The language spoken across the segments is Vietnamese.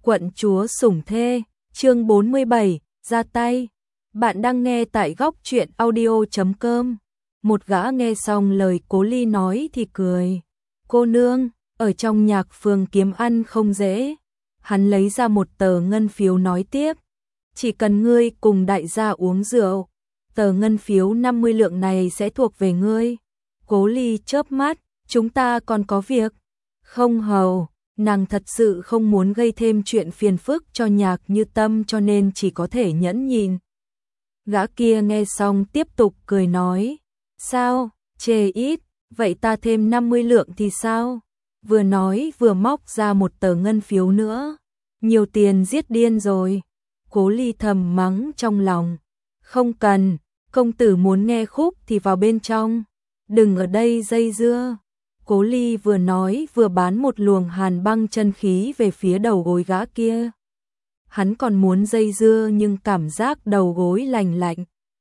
Quận chúa sủng thê, chương 47, ra tay. Bạn đang nghe tại góc truyện audio.com. Một gã nghe xong lời Cố Ly nói thì cười. Cô nương, ở trong nhạc phường kiếm ăn không dễ. Hắn lấy ra một tờ ngân phiếu nói tiếp. Chỉ cần ngươi cùng đại gia uống rượu, tờ ngân phiếu 50 lượng này sẽ thuộc về ngươi. Cố Ly chớp mắt, chúng ta còn có việc. Không hầu. Nàng thật sự không muốn gây thêm chuyện phiền phức cho Nhạc Như Tâm cho nên chỉ có thể nhẫn nhịn. Gã kia nghe xong tiếp tục cười nói, sao, chê ít, vậy ta thêm 50 lượng thì sao? Vừa nói vừa móc ra một tờ ngân phiếu nữa, nhiều tiền giết điên rồi. Cố Ly thầm mắng trong lòng, không cần, công tử muốn nghe khúc thì vào bên trong, đừng ở đây dây dưa. Cố Ly vừa nói vừa bán một luồng hàn băng chân khí về phía đầu gối gã kia. Hắn còn muốn dây dưa nhưng cảm giác đầu gối lành lạnh.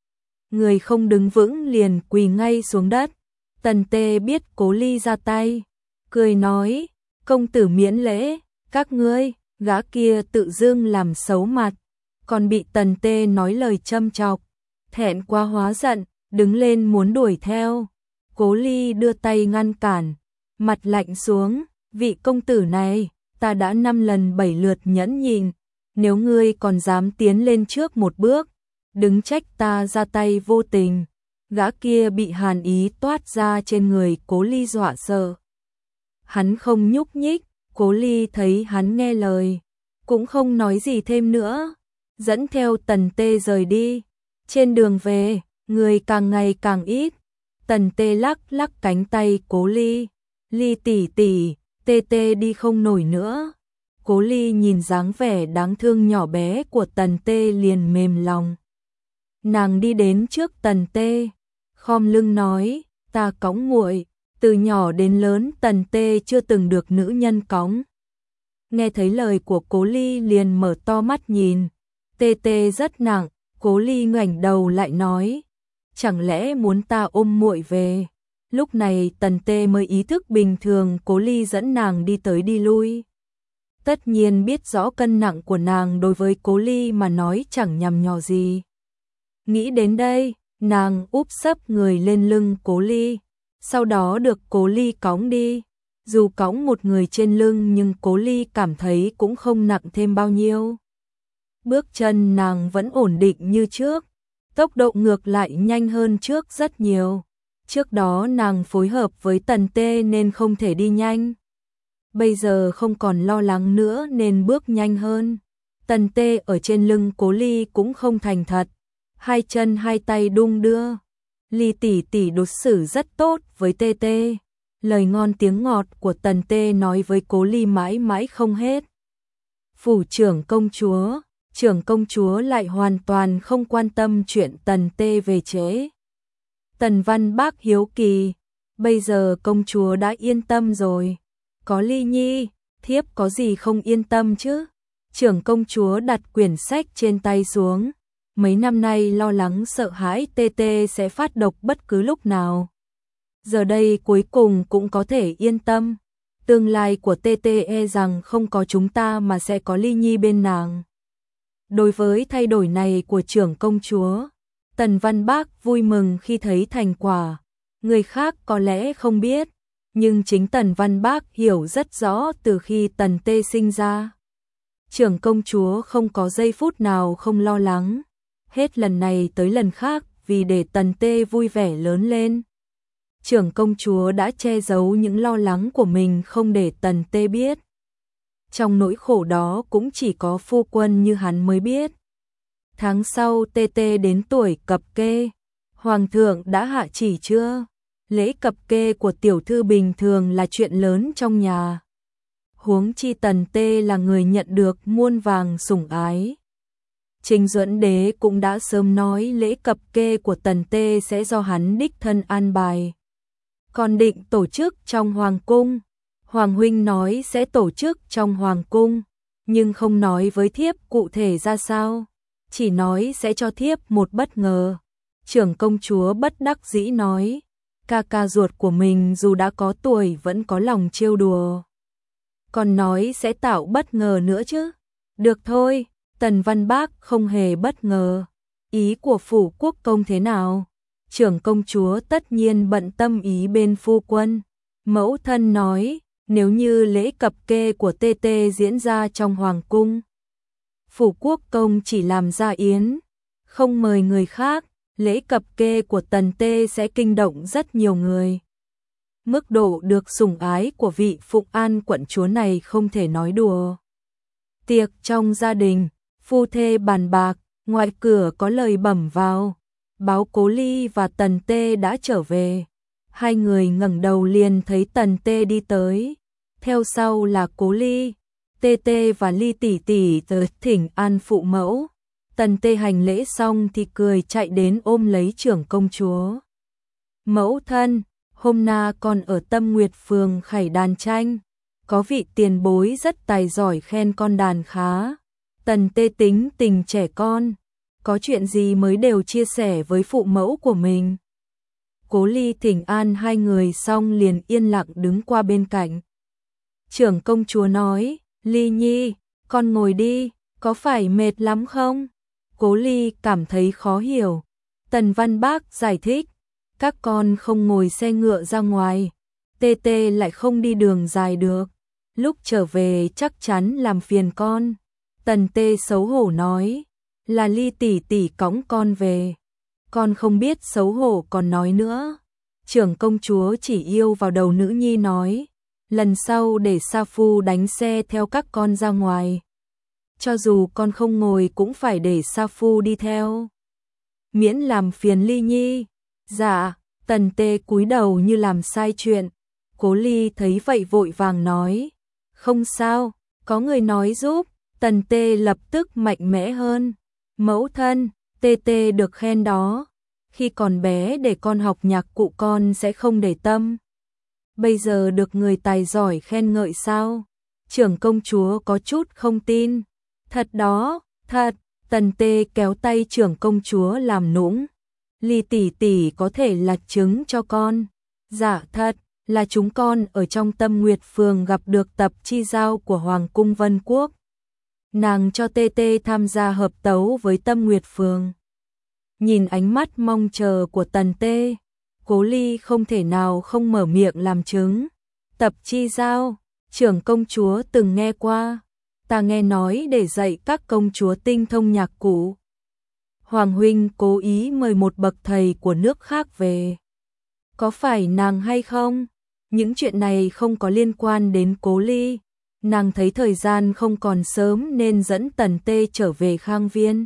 Người không đứng vững liền quỳ ngay xuống đất. Tần Tê biết Cố Ly ra tay, cười nói, công tử miễn lễ, các ngươi. Gã kia tự dưng làm xấu mặt, còn bị Tần Tê nói lời châm chọc, thẹn quá hóa giận, đứng lên muốn đuổi theo. Cố Ly đưa tay ngăn cản, mặt lạnh xuống, vị công tử này, ta đã 5 lần 7 lượt nhẫn nhịn, nếu ngươi còn dám tiến lên trước một bước, đừng trách ta ra tay vô tình. Gã kia bị hàn ý toát ra trên người Cố Ly dọa sợ. Hắn không nhúc nhích, Cố Ly thấy hắn nghe lời, cũng không nói gì thêm nữa, dẫn theo Tần Tê rời đi. Trên đường về, người càng ngày càng ít. Tần Tê lắc lắc cánh tay Cố Ly, Ly tỷ tỷ, Tê Tê đi không nổi nữa. Cố Ly nhìn dáng vẻ đáng thương nhỏ bé của Tần Tê liền mềm lòng. Nàng đi đến trước Tần Tê, khom lưng nói, ta cõng muội, từ nhỏ đến lớn Tần Tê chưa từng được nữ nhân cõng. Nghe thấy lời của Cố Ly liền mở to mắt nhìn, Tê Tê rất nặng. Cố Ly ngoảnh đầu lại nói, chẳng lẽ muốn ta ôm muội về? Lúc này Tần Tê mới ý thức bình thường Cố Ly dẫn nàng đi tới đi lui. Tất nhiên biết rõ cân nặng của nàng đối với Cố Ly mà nói chẳng nhằm nhò gì. Nghĩ đến đây, nàng úp sấp người lên lưng Cố Ly, sau đó được Cố Ly cõng đi. Dù cõng một người trên lưng nhưng Cố Ly cảm thấy cũng không nặng thêm bao nhiêu. Bước chân nàng vẫn ổn định như trước, tốc độ ngược lại nhanh hơn trước rất nhiều. Trước đó nàng phối hợp với Tần Tê nên không thể đi nhanh. Bây giờ không còn lo lắng nữa nên bước nhanh hơn. Tần Tê ở trên lưng Cố Ly cũng không thành thật, hai chân hai tay đung đưa. Ly tỷ tỷ đối xử rất tốt với Tê Tê. Lời ngon tiếng ngọt của Tần Tê nói với Cố Ly mãi mãi không hết. Phủ trưởng công chúa lại hoàn toàn không quan tâm chuyện Tần Tê về chế. Tần Văn Bác hiếu kỳ, bây giờ công chúa đã yên tâm rồi, có Ly nhi, thiếp có gì không yên tâm chứ? Trưởng công chúa đặt quyển sách trên tay xuống, mấy năm nay lo lắng sợ hãi Tê Tê sẽ phát độc bất cứ lúc nào. Giờ đây cuối cùng cũng có thể yên tâm, tương lai của Tê Tê e rằng không có chúng ta mà sẽ có Ly nhi bên nàng. Đối với thay đổi này của trưởng công chúa, Tần Văn Bác vui mừng khi thấy thành quả. Người khác có lẽ không biết, nhưng chính Tần Văn Bác hiểu rất rõ từ khi Tần Tê sinh ra. Trưởng công chúa không có giây phút nào không lo lắng, hết lần này tới lần khác vì để Tần Tê vui vẻ lớn lên. Trưởng công chúa đã che giấu những lo lắng của mình không để Tần Tê biết. Trong nỗi khổ đó cũng chỉ có phu quân như hắn mới biết. Tháng sau Tê Tê đến tuổi cập kê. Hoàng thượng đã hạ chỉ chưa? Lễ cập kê của tiểu thư bình thường là chuyện lớn trong nhà. Huống chi Tần Tê là người nhận được muôn vàng sủng ái. Trình Duẫn Đế cũng đã sớm nói lễ cập kê của Tần Tê sẽ do hắn đích thân an bài. Còn định tổ chức trong hoàng cung. Hoàng huynh nói sẽ tổ chức trong hoàng cung, nhưng không nói với thiếp cụ thể ra sao, chỉ nói sẽ cho thiếp một bất ngờ. Trưởng công chúa bất đắc dĩ nói, ca ca ruột của mình dù đã có tuổi vẫn có lòng trêu đùa. Còn nói sẽ tạo bất ngờ nữa chứ, Được thôi, Tần Văn Bác không hề bất ngờ. Ý của phủ quốc công thế nào? Trưởng công chúa tất nhiên bận tâm ý bên phu quân. Mẫu thân nói, nếu như lễ cập kê của TT diễn ra trong hoàng cung, phủ quốc công chỉ làm gia yến, không mời người khác, lễ cập kê của Tần Tê sẽ kinh động rất nhiều người. Mức độ được sủng ái của vị Phụng An quận chúa này không thể nói đùa. Tiệc trong gia đình, phu thê bàn bạc, ngoài cửa có lời bẩm vào, báo Cố Ly và Tần Tê đã trở về. Hai người ngẩng đầu liền thấy Tần Tê đi tới, theo sau là Cố Ly, Tê Tê và Ly tỷ tỷ tới thỉnh an phụ mẫu. Tần Tê hành lễ xong thì cười chạy đến ôm lấy trưởng công chúa. Mẫu thân, hôm na con ở Tâm Nguyệt Phường khải đàn tranh, có vị tiền bối rất tài giỏi khen con đàn khá. Tần Tê tính tình trẻ con, có chuyện gì mới đều chia sẻ với phụ mẫu của mình. Cố Ly thỉnh an hai người xong liền yên lặng đứng qua bên cạnh. Trưởng công chúa nói, Ly Nhi, con ngồi đi, có phải mệt lắm không? Cố Ly cảm thấy khó hiểu. Tần Văn Bác giải thích, các con không ngồi xe ngựa ra ngoài, Tê Tê lại không đi đường dài được, lúc trở về chắc chắn làm phiền con. Tần Tê xấu hổ nói, là Ly tỷ tỷ cõng con về, con không biết xấu hổ còn nói nữa. Trưởng công chúa chỉ yêu vào đầu nữ nhi nói, lần sau để Sa Phu đánh xe theo các con ra ngoài. Cho dù con không ngồi cũng phải để Sa Phu đi theo, miễn làm phiền Ly Nhi. Dạ. Tần Tê cúi đầu như làm sai chuyện. Cố Ly thấy vậy vội vàng nói, không sao, có người nói giúp. Tần Tê lập tức mạnh mẽ hơn, mẫu thân, Tê Tê được khen đó, khi còn bé để con học nhạc cụ con sẽ không để tâm, bây giờ được người tài giỏi khen ngợi sao? Trưởng công chúa có chút không tin. Thật đó, thật. Tần Tê kéo tay trưởng công chúa làm nũng. Ly tỷ tỷ có thể là chứng cho con. Dạ thật, là chúng con ở trong Tâm Nguyệt Phường gặp được tập chi giao của Hoàng cung Vân Quốc. Nàng cho Tê Tê tham gia hợp tấu với Tâm Nguyệt Phường. Nhìn ánh mắt mong chờ của Tần Tê, Cố Ly không thể nào không mở miệng làm chứng. Tập chi giao, trưởng công chúa từng nghe qua. Ta nghe nói để dạy các công chúa tinh thông nhạc cụ, Hoàng huynh cố ý mời một bậc thầy của nước khác về. Có phải nàng hay không? Những chuyện này không có liên quan đến Cố Ly. Nàng thấy thời gian không còn sớm nên dẫn Tần Tê trở về Khang Viên.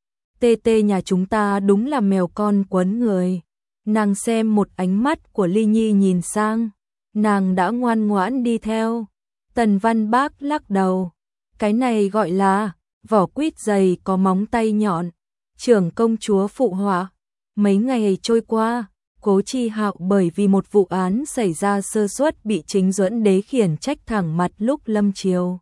Tê Tê nhà chúng ta đúng là mèo con quấn người. Nàng xem một ánh mắt của Ly Nhi nhìn sang, nàng đã ngoan ngoãn đi theo. Tần Văn Bác lắc đầu, cái này gọi là vỏ quýt dày có móng tay nhọn. Trưởng công chúa phụ họa. Mấy ngày trôi qua, Cố Chi Hạo bởi vì một vụ án xảy ra sơ suất bị Chính Duẫn Đế khiển trách thẳng mặt lúc lâm triều.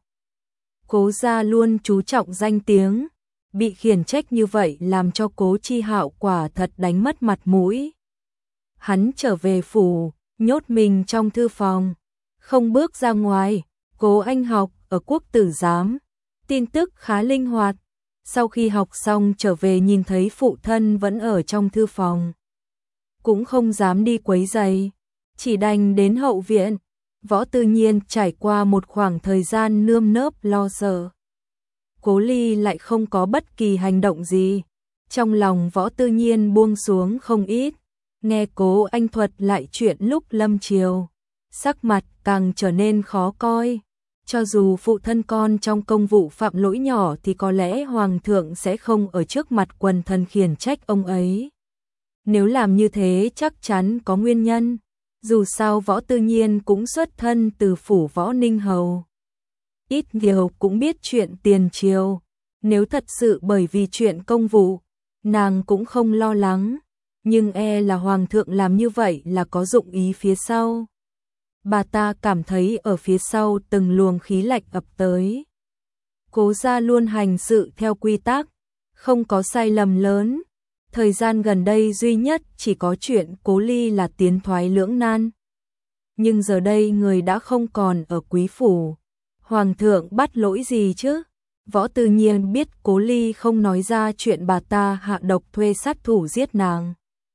Cố gia luôn chú trọng danh tiếng, bị khiển trách như vậy làm cho Cố Chi Hạo quả thật đánh mất mặt mũi. Hắn trở về phủ, nhốt mình trong thư phòng, không bước ra ngoài. Cố Anh học ở Quốc tử giám, tin tức khá linh hoạt. Sau khi học xong trở về nhìn thấy phụ thân vẫn ở trong thư phòng, cũng không dám đi quấy rầy, chỉ đành đến hậu viện. Võ Tư Nhiên trải qua một khoảng thời gian nơm nớp lo sợ. Cố Ly lại không có bất kỳ hành động gì, trong lòng Võ Tư Nhiên buông xuống không ít. Nghe Cố Anh thuật lại chuyện lúc lâm triều, sắc mặt càng trở nên khó coi. Cho dù phụ thân con trong công vụ phạm lỗi nhỏ thì có lẽ hoàng thượng sẽ không ở trước mặt quần thần khiển trách ông ấy. Nếu làm như thế chắc chắn có nguyên nhân. Dù sao Võ Tư Nhiên cũng xuất thân từ phủ Võ Ninh Hầu, ít nhiều cũng biết chuyện tiền triều. Nếu thật sự bởi vì chuyện công vụ, nàng cũng không lo lắng. Nhưng e là hoàng thượng làm như vậy là có dụng ý phía sau. Bà ta cảm thấy ở phía sau từng luồng khí lạnh ập tới. Cố gia luôn hành sự theo quy tắc, không có sai lầm lớn. Thời gian gần đây duy nhất chỉ có chuyện Cố Ly là tiến thoái lưỡng nan. Nhưng giờ đây người đã không còn ở quý phủ, hoàng thượng bắt lỗi gì chứ? Võ Tư Nhiên biết Cố Ly không nói ra chuyện bà ta hạ độc thuê sát thủ giết nàng.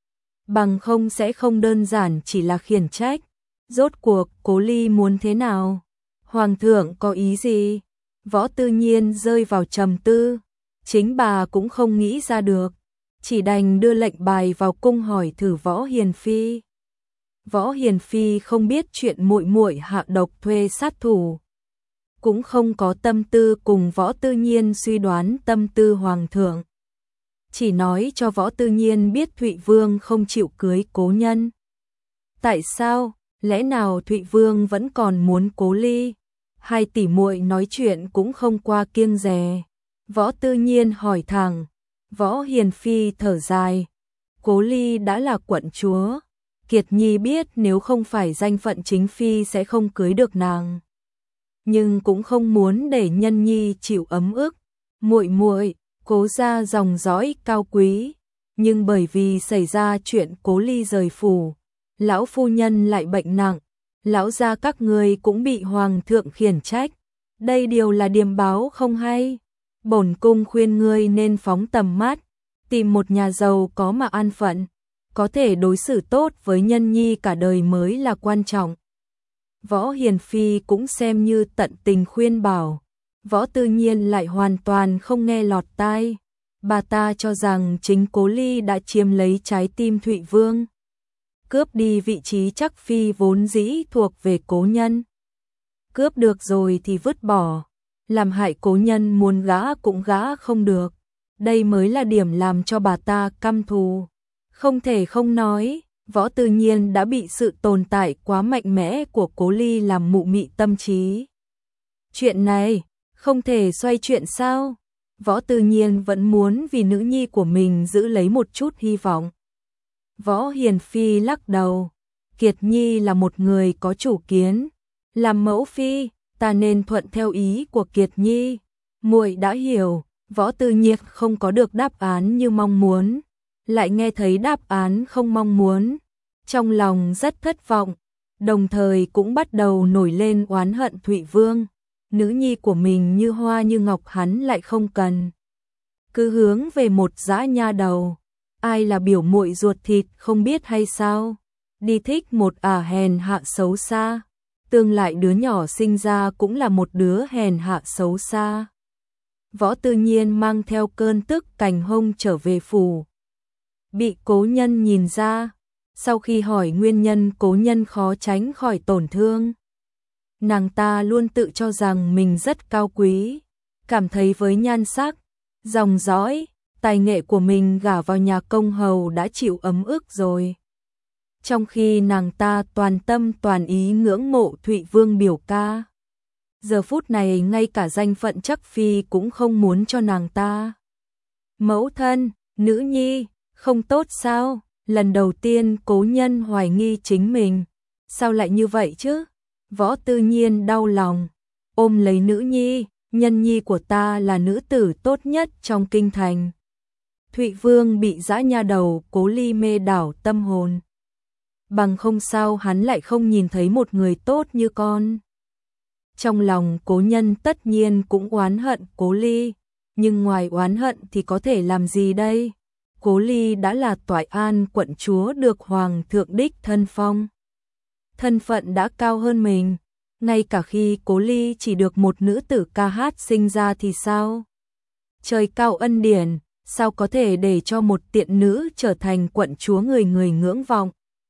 Bằng không sẽ không đơn giản chỉ là khiển trách. Rốt cuộc Cố Ly muốn thế nào? Hoàng thượng có ý gì? Võ Tư Nhiên rơi vào trầm tư. Chính bà cũng không nghĩ ra được. Chỉ đành đưa lệnh bài vào cung hỏi thử Võ Hiền Phi. Võ Hiền Phi không biết chuyện muội muội hạ độc thuê sát thủ, cũng không có tâm tư cùng Võ Tư Nhiên suy đoán tâm tư hoàng thượng. Chỉ nói cho Võ Tư Nhiên biết Thụy Vương không chịu cưới Cố Nhân. Tại sao? Lẽ nào Thụy Vương vẫn còn muốn Cố Ly? Hai tỷ muội nói chuyện cũng không qua kiêng dè. Võ Tư Nhiên hỏi thẳng. Võ Hiền Phi thở dài. Cố Ly đã là quận chúa. Kiệt Nhi biết nếu không phải danh phận chính phi sẽ không cưới được nàng. Nhưng cũng không muốn để Nhân Nhi chịu ấm ức. Muội muội, Cố gia dòng dõi cao quý, nhưng bởi vì xảy ra chuyện Cố Ly rời phủ, lão phu nhân lại bệnh nặng, lão gia các người cũng bị hoàng thượng khiển trách. Đây điều là điềm báo không hay. Bổn cung khuyên ngươi nên phóng tầm mắt, tìm một nhà giàu có mà an phận, có thể đối xử tốt với Nhân Nhi cả đời mới là quan trọng. Võ Hiền Phi cũng xem như tận tình khuyên bảo. Võ Tư Nhiên lại hoàn toàn không nghe lọt tai. Bà ta cho rằng chính Cố Ly đã chiếm lấy trái tim Thụy Vương, cướp đi vị trí chắc phi vốn dĩ thuộc về Cố Nhân. Cướp được rồi thì vứt bỏ, làm hại Cố Nhân muốn gã cũng gã không được. Đây mới là điểm làm cho bà ta căm thù. Không thể không nói, Võ Tư Nhiên đã bị sự tồn tại quá mạnh mẽ của Cố Ly làm mụ mị tâm trí. Chuyện này không thể xoay chuyện sao? Võ Tư Nhiên vẫn muốn vì nữ nhi của mình giữ lấy một chút hy vọng. Võ Hiền Phi lắc đầu. Kiệt Nhi là một người có chủ kiến. Làm mẫu phi, ta nên thuận theo ý của Kiệt Nhi. Muội đã hiểu. Võ Tư Nhiên không có được đáp án như mong muốn, lại nghe thấy đáp án không mong muốn. Trong lòng rất thất vọng, đồng thời cũng bắt đầu nổi lên oán hận Thụy Vương. Nữ nhi của mình như hoa như ngọc hắn lại không cần. Cứ hướng về một dã nha đầu. Ai là biểu muội ruột thịt không biết hay sao? Đi thích một hèn hạ xấu xa. Tương lại đứa nhỏ sinh ra cũng là một đứa hèn hạ xấu xa. Võ Tư Nhiên mang theo cơn tức cành hông trở về phủ. Bị Cố Nhân nhìn ra. Sau khi hỏi nguyên nhân, Cố Nhân khó tránh khỏi tổn thương. Nàng ta luôn tự cho rằng mình rất cao quý, cảm thấy với nhan sắc, dòng dõi, tài nghệ của mình gả vào nhà công hầu đã chịu ấm ức rồi. Trong khi nàng ta toàn tâm toàn ý ngưỡng mộ Thụy Vương biểu ca. Giờ phút này ngay cả danh phận chắc phi cũng không muốn cho nàng ta. Mẫu thân, nữ nhi, không tốt sao? Lần đầu tiên Cố Nhân hoài nghi chính mình. Sao lại như vậy chứ? Võ Tư Nhiên đau lòng, ôm lấy nữ nhi. Nhân nhi của ta là nữ tử tốt nhất trong kinh thành. Thụy Vương bị dã nha đầu Cố Ly mê đảo tâm hồn. Bằng không sao hắn lại không nhìn thấy một người tốt như con. Trong lòng Cố Nhân tất nhiên cũng oán hận Cố Ly, nhưng ngoài oán hận thì có thể làm gì đây? Cố Ly đã là Toại An quận chúa được hoàng thượng đích thân phong. Thân phận đã cao hơn mình, ngay cả khi Cố Ly chỉ được một nữ tử ca hát sinh ra thì sao? Trời cao ân điển, sao có thể để cho một tiện nữ trở thành quận chúa người người ngưỡng vọng?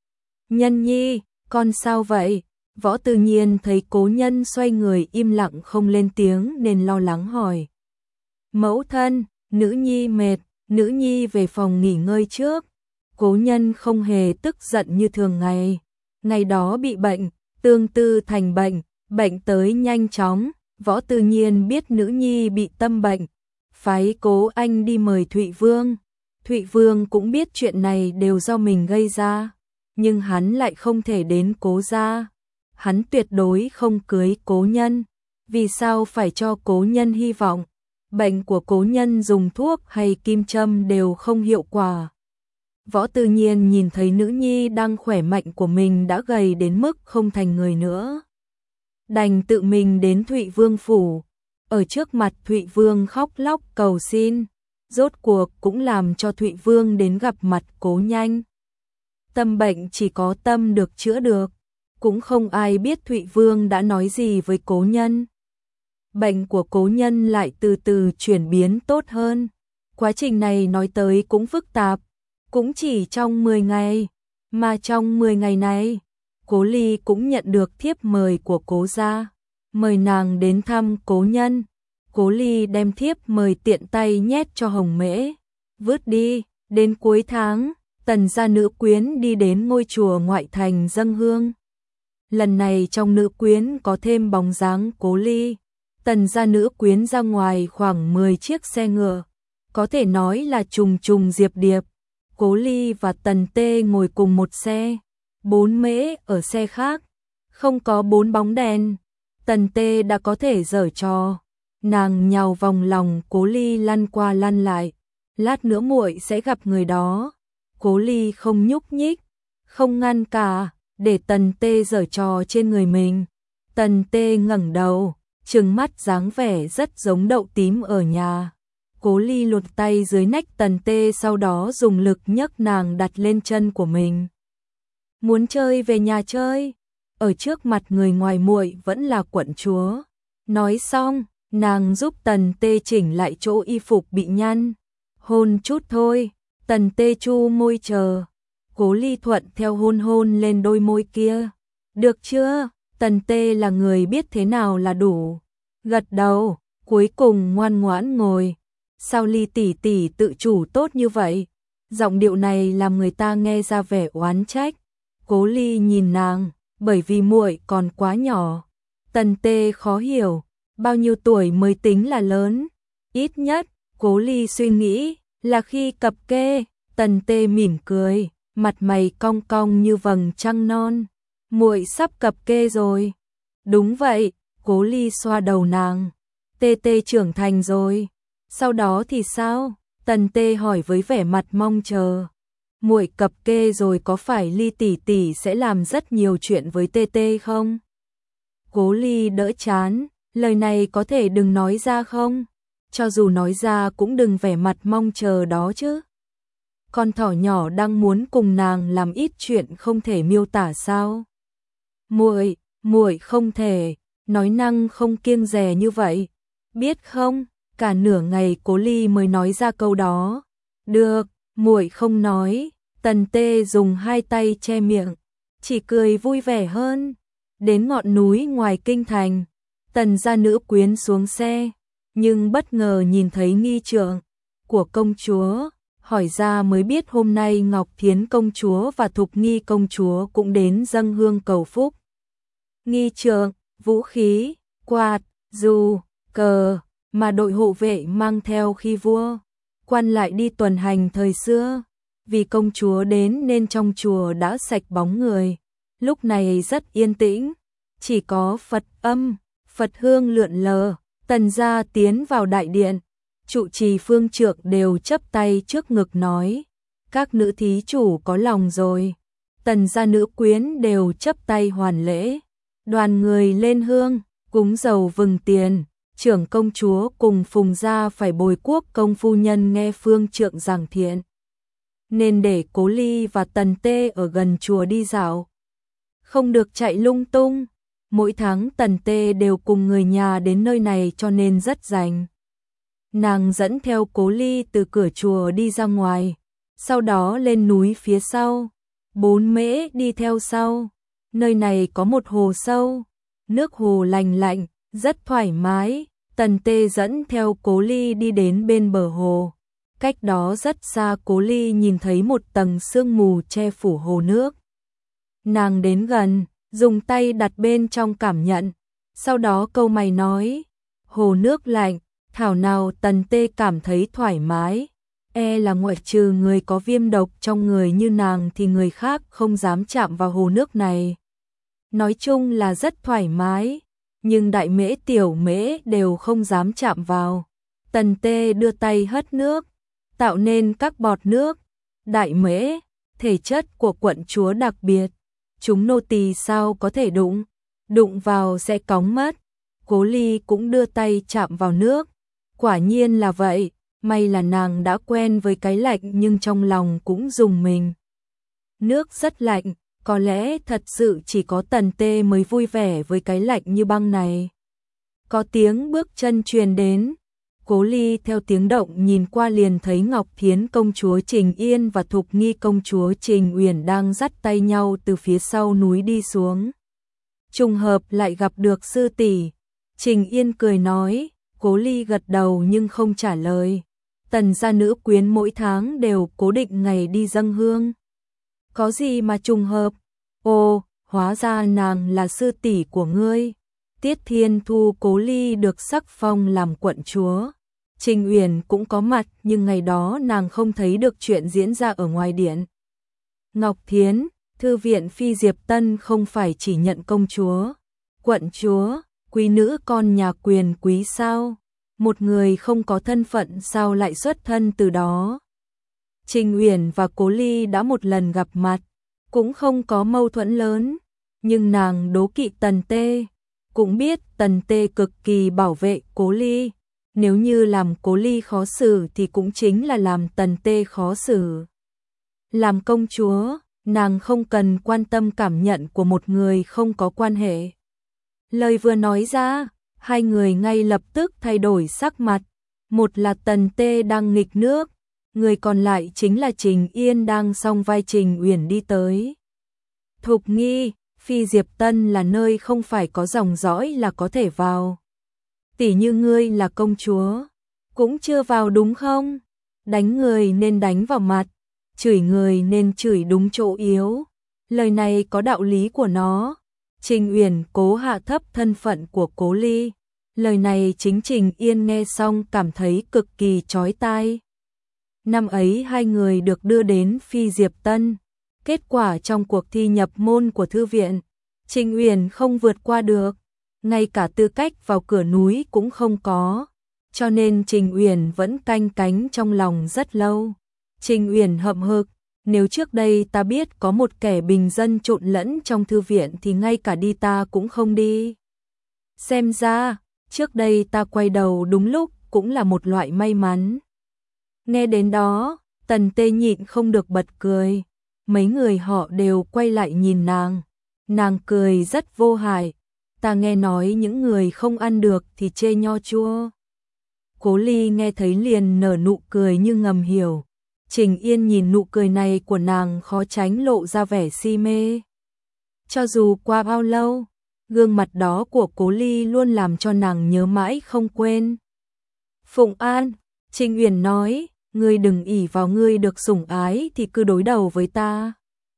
Nhân nhi, con sao vậy? Võ Tư Nhiên thấy Cố Nhân xoay người im lặng không lên tiếng nên lo lắng hỏi. Mẫu thân, nữ nhi mệt, nữ nhi về phòng nghỉ ngơi trước. Cố Nhân không hề tức giận như thường ngày. Ngày đó bị bệnh, tương tư thành bệnh, bệnh tới nhanh chóng. Võ Tư Nhiên biết nữ nhi bị tâm bệnh, phái Cố Anh đi mời Thụy Vương. Thụy Vương cũng biết chuyện này đều do mình gây ra, nhưng hắn lại không thể đến Cố gia. Hắn tuyệt đối không cưới Cố Nhân. Vì sao phải cho Cố Nhân hy vọng? Bệnh của Cố Nhân dùng thuốc hay kim châm đều không hiệu quả. Võ Tư Nhiên nhìn thấy nữ nhi đang khỏe mạnh của mình đã gầy đến mức không thành người nữa. Đành tự mình đến Thụy Vương phủ. ở trước mặt Thụy Vương khóc lóc cầu xin, rốt cuộc cũng làm cho Thụy Vương đến gặp mặt Cố Nhanh. Tâm bệnh chỉ có tâm được chữa được, cũng không ai biết Thụy Vương đã nói gì với Cố Nhân. Bệnh của Cố Nhân lại từ từ chuyển biến tốt hơn. Quá trình này nói tới cũng phức tạp, cũng chỉ trong 10 ngày, mà trong 10 ngày này, Cố Ly cũng nhận được thiếp mời của Cố gia, mời nàng đến thăm Cố Nhân. Cố Ly đem thiếp mời tiện tay nhét cho Hồng Mễ, vứt đi. Đến cuối tháng, Tần gia nữ quyến đi đến ngôi chùa ngoại thành dâng hương. Lần này trong nữ quyến có thêm bóng dáng Cố Ly. Tần gia nữ quyến ra ngoài khoảng 10 chiếc xe ngựa, có thể nói là trùng trùng diệp điệp. Cố Ly và Tần Tê ngồi cùng một xe, 4 Mễ ở xe khác, không có 4 bóng đèn. Tần Tê đã có thể giở trò, nàng nhào vòng lòng Cố Ly lăn qua lăn lại, lát nữa muội sẽ gặp người đó. Cố Ly không nhúc nhích, không ngăn cả, để Tần Tê giở trò trên người mình. Tần Tê ngẩng đầu, trừng mắt dáng vẻ rất giống đậu tím ở nhà. Cố Ly luồn tay dưới nách Tần Tê, sau đó dùng lực nhấc nàng đặt lên chân của mình. Muốn chơi về nhà chơi, ở trước mặt người ngoài muội vẫn là quận chúa. Nói xong, nàng giúp Tần Tê chỉnh lại chỗ y phục bị nhăn. Hôn chút thôi. Tần Tê chu môi chờ. Cố Ly thuận theo hôn hôn lên đôi môi kia. Được chưa? Tần Tê là người biết thế nào là đủ. Gật đầu, cuối cùng ngoan ngoãn ngồi. Sao Ly tỷ tỷ tự chủ tốt như vậy? Giọng điệu này làm người ta nghe ra vẻ oán trách. Cố Ly nhìn nàng, bởi vì muội còn quá nhỏ. Tần Tê khó hiểu, bao nhiêu tuổi mới tính là lớn? Ít nhất, Cố Ly suy nghĩ, là khi cập kê. Tần Tê mỉm cười, mặt mày cong cong như vầng trăng non. Muội sắp cập kê rồi. Đúng vậy, Cố Ly xoa đầu nàng. Tê Tê trưởng thành rồi. Sau đó thì sao? Tần Tê hỏi với vẻ mặt mong chờ. Muội cập kê rồi có phải Ly tỷ tỷ sẽ làm rất nhiều chuyện với Tê Tê không? Cố Ly đỡ chán, lời này có thể đừng nói ra không? Cho dù nói ra cũng đừng vẻ mặt mong chờ đó chứ. Con thỏ nhỏ đang muốn cùng nàng làm ít chuyện không thể miêu tả sao? Muội không thể, nói năng không kiêng dè như vậy. Biết không, cả nửa ngày Cố Ly mới nói ra câu đó. Được, muội không nói. Tần Tê dùng hai tay che miệng, chỉ cười vui vẻ hơn. Đến ngọn núi ngoài kinh thành, Tần gia nữ quyến xuống xe, nhưng bất ngờ nhìn thấy nghi trượng của công chúa, hỏi ra mới biết hôm nay Ngọc Thiến công chúa và Thục Nghi công chúa cũng đến dâng hương cầu phúc. Nghi trượng, vũ khí, quạt, dù, cờ mà đội hộ vệ mang theo khi vua quan lại đi tuần hành thời xưa. Vì công chúa đến nên trong chùa đã sạch bóng người, lúc này rất yên tĩnh, chỉ có Phật âm, Phật hương lượn lờ. Tần gia tiến vào đại điện, trụ trì phương trượng đều chắp tay trước ngực nói, các nữ thí chủ có lòng rồi. Tần gia nữ quyến đều chắp tay hoàn lễ, đoàn người lên hương, cúng dầu vừng tiền. Trưởng công chúa cùng Phùng gia phải bồi quốc công phu nhân nghe phương trượng giảng thiện, nên để Cố Ly và Tần Tê ở gần chùa đi dạo, không được chạy lung tung. Mỗi tháng Tần Tê đều cùng người nhà đến nơi này cho nên rất rành. Nàng dẫn theo Cố Ly từ cửa chùa đi ra ngoài, sau đó lên núi phía sau. 4 Mễ đi theo sau. Nơi này có một hồ sâu, nước hồ lành lạnh, rất thoải mái. Tần Tê dẫn theo Cố Ly đi đến bên bờ hồ. Cách đó rất xa Cố Ly nhìn thấy một tầng sương mù che phủ hồ nước. Nàng đến gần, dùng tay đặt bên trong cảm nhận, sau đó câu mày nói, hồ nước lạnh, thảo nào. Tần Tê cảm thấy thoải mái, là ngoại trừ người có viêm độc trong người như nàng thì người khác không dám chạm vào hồ nước này. Nói chung là rất thoải mái, nhưng Đại Mễ Tiểu Mễ đều không dám chạm vào. Tần Tê đưa tay hất nước, tạo nên các bọt nước. Đại Mễ, thể chất của quận chúa đặc biệt, chúng nô tỳ sao có thể đụng vào sẽ cóng mất. Cố Ly cũng đưa tay chạm vào nước. Quả nhiên là vậy, may là nàng đã quen với cái lạnh nhưng trong lòng cũng rùng mình. Nước rất lạnh, có lẽ thật sự chỉ có Tần Tê mới vui vẻ với cái lạnh như băng này. Có tiếng bước chân truyền đến. Cố Ly theo tiếng động nhìn qua liền thấy Ngọc Thiến công chúa Trình Yên và Thục Nghi công chúa Trình Uyển đang dắt tay nhau từ phía sau núi đi xuống. Trùng hợp lại gặp được sư tỷ. Trình Yên cười nói. Cố Ly gật đầu nhưng không trả lời. Tần gia nữ quyến mỗi tháng đều cố định ngày đi dâng hương. Có gì mà trùng hợp? Ồ, hóa ra nàng là sư tỷ của ngươi. Tiết Thiên Thu Cố Ly được sắc phong làm quận chúa. Trình Uyển cũng có mặt nhưng ngày đó nàng không thấy được chuyện diễn ra ở ngoài điện. Ngọc Thiến, thư viện Phi Diệp Tân không phải chỉ nhận công chúa, quận chúa, quý nữ con nhà quyền quý sao? Một người không có thân phận sao lại xuất thân từ đó? Trình Uyển và Cố Ly đã một lần gặp mặt, cũng không có mâu thuẫn lớn, nhưng nàng đố kỵ Tần Tê, cũng biết Tần Tê cực kỳ bảo vệ Cố Ly, nếu như làm Cố Ly khó xử thì cũng chính là làm Tần Tê khó xử. Làm công chúa, nàng không cần quan tâm cảm nhận của một người không có quan hệ. Lời vừa nói ra, hai người ngay lập tức thay đổi sắc mặt, một là Tần Tê đang nghịch nước, người còn lại chính là Trình Yên đang song vai Trình Uyển đi tới. Thục Nghi, Phi Diệp Tân là nơi không phải có dòng dõi là có thể vào. Tỷ như ngươi là công chúa, cũng chưa vào đúng không? Đánh người nên đánh vào mặt, chửi người nên chửi đúng chỗ yếu. Lời này có đạo lý của nó. Trình Uyển cố hạ thấp thân phận của Cố Ly. Lời này chính Trình Yên nghe xong cảm thấy cực kỳ chói tai. Năm ấy hai người được đưa đến Phi Diệp Tân. Kết quả trong cuộc thi nhập môn của thư viện, Trình Uyển không vượt qua được, ngay cả tư cách vào cửa núi cũng không có, cho nên Trình Uyển vẫn canh cánh trong lòng rất lâu. Trình Uyển hậm hực, nếu trước đây ta biết có một kẻ bình dân trộn lẫn trong thư viện thì ngay cả đi ta cũng không đi. Xem ra, trước đây ta quay đầu đúng lúc cũng là một loại may mắn. Nghe đến đó, Tần Tê nhịn không được bật cười. Mấy người họ đều quay lại nhìn nàng. Nàng cười rất vô hại. Ta nghe nói những người không ăn được thì chê nho chua. Cố Ly nghe thấy liền nở nụ cười như ngầm hiểu. Trình Yên nhìn nụ cười này của nàng khó tránh lộ ra vẻ si mê. Cho dù qua bao lâu, gương mặt đó của Cố Ly luôn làm cho nàng nhớ mãi không quên. Phụng An, Trình Uyển nói, ngươi đừng ỷ vào ngươi được sủng ái thì cứ đối đầu với ta.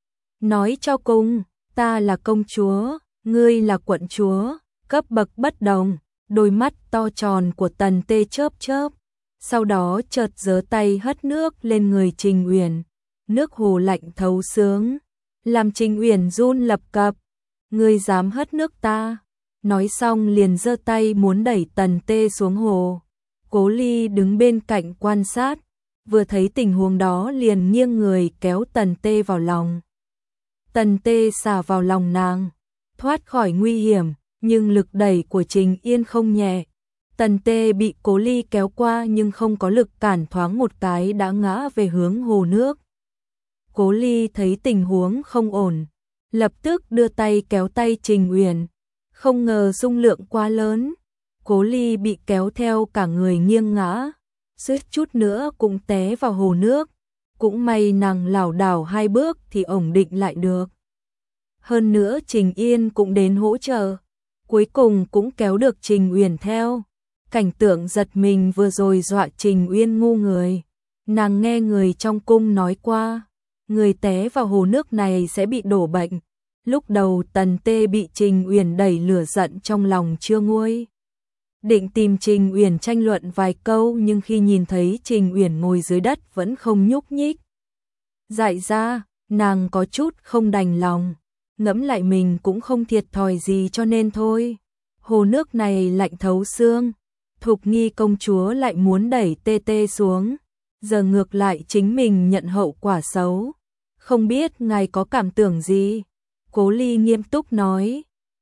Nói cho cùng, ta là công chúa, ngươi là quận chúa, cấp bậc bất đồng. Đôi mắt to tròn của Tần Tê chớp chớp, sau đó chợt giơ tay hất nước lên người Trình Uyển. Nước hồ lạnh thấu xương, làm Trình Uyển run lập cập. Ngươi dám hất nước ta? Nói xong liền giơ tay muốn đẩy Tần Tê xuống hồ. Cố Ly đứng bên cạnh quan sát, vừa thấy tình huống đó liền nghiêng người kéo Tần Tê vào lòng. Tần Tê xả vào lòng nàng, thoát khỏi nguy hiểm, nhưng lực đẩy của Trình Yên không nhẹ. Tần Tê bị Cố Ly kéo qua nhưng không có lực cản, thoáng một cái đã ngã về hướng hồ nước. Cố Ly thấy tình huống không ổn, lập tức đưa tay kéo tay Trình Uyển, không ngờ xung lượng quá lớn. Cố Ly bị kéo theo cả người nghiêng ngã, suýt chút nữa cũng té vào hồ nước. Cũng may nàng lảo đảo hai bước thì ổn định lại được. Hơn nữa Trình Yên cũng đến hỗ trợ, cuối cùng cũng kéo được Trình Uyển theo. Cảnh tượng giật mình vừa rồi dọa Trình Uyên ngu người. Nàng nghe người trong cung nói qua, người té vào hồ nước này sẽ bị đổ bệnh. Lúc đầu Tần Tê bị Trình Uyển đẩy, lửa giận trong lòng chưa nguôi, định tìm Trình Uyển tranh luận vài câu, nhưng khi nhìn thấy Trình Uyển ngồi dưới đất vẫn không nhúc nhích, dại ra, nàng có chút không đành lòng. Ngẫm lại mình cũng không thiệt thòi gì cho nên thôi. Hồ nước này lạnh thấu xương. Thục Nghi công chúa lại muốn đẩy Tê Tê xuống, giờ ngược lại chính mình nhận hậu quả xấu. Không biết ngài có cảm tưởng gì? Cố Ly nghiêm túc nói,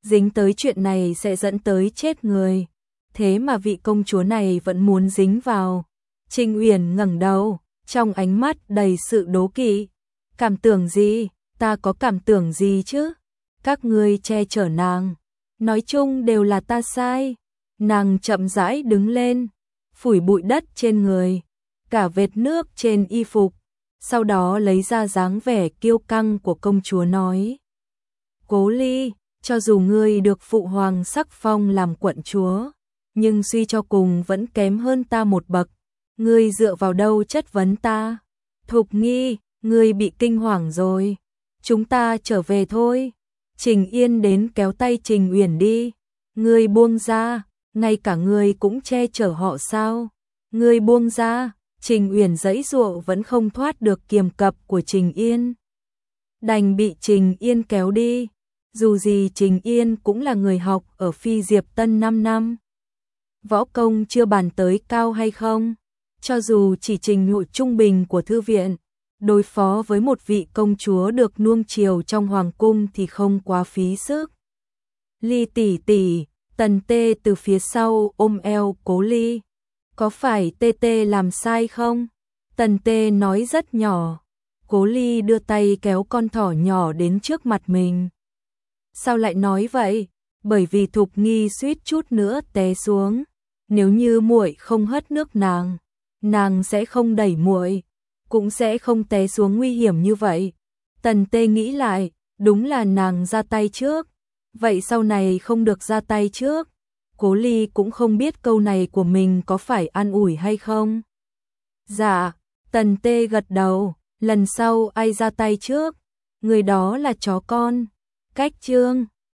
dính tới chuyện này sẽ dẫn tới chết người. Thế mà vị công chúa này vẫn muốn dính vào. Trình Uyển ngẩng đầu, trong ánh mắt đầy sự đố kỵ. Cảm tưởng gì? Ta có cảm tưởng gì chứ? Các ngươi che chở nàng. Nói chung đều là ta sai. Nàng chậm rãi đứng lên, phủi bụi đất trên người, cả vệt nước trên y phục. Sau đó lấy ra dáng vẻ kiêu căng của công chúa nói. Cố Ly, cho dù ngươi được phụ hoàng sắc phong làm quận chúa, nhưng suy cho cùng vẫn kém hơn ta một bậc. Ngươi dựa vào đâu chất vấn ta? Thục Nghi, ngươi bị kinh hoàng rồi. Chúng ta trở về thôi. Trình Yên đến kéo tay Trình Uyển đi. Ngươi buông ra, ngay cả ngươi cũng che chở họ sao? Ngươi buông ra. Trình Uyển giãy giụa vẫn không thoát được kiềm cập của Trình Yên. Đành bị Trình Yên kéo đi. Dù gì Trình Yên cũng là người học ở Phi Diệp Tân 5 năm. Võ công chưa bàn tới cao hay không? Cho dù chỉ trình độ trung bình của thư viện, đối phó với một vị công chúa được nuông chiều trong hoàng cung thì không quá phí sức. Ly tỷ tỷ, Tần Tê từ phía sau ôm eo Cố Ly. Có phải Tê Tê làm sai không? Tần Tê nói rất nhỏ. Cố Ly đưa tay kéo con thỏ nhỏ đến trước mặt mình. Sao lại nói vậy? Bởi vì Thục Nghi suýt chút nữa té xuống. Nếu như muội không hất nước nàng sẽ không đẩy muội, cũng sẽ không té xuống nguy hiểm như vậy. Tần Tê nghĩ lại, đúng là nàng ra tay trước. Vậy sau này không được ra tay trước. Cố Ly cũng không biết câu này của mình có phải an ủi hay không. Dạ, Tần Tê gật đầu, lần sau ai ra tay trước, người đó là chó con. Cách chương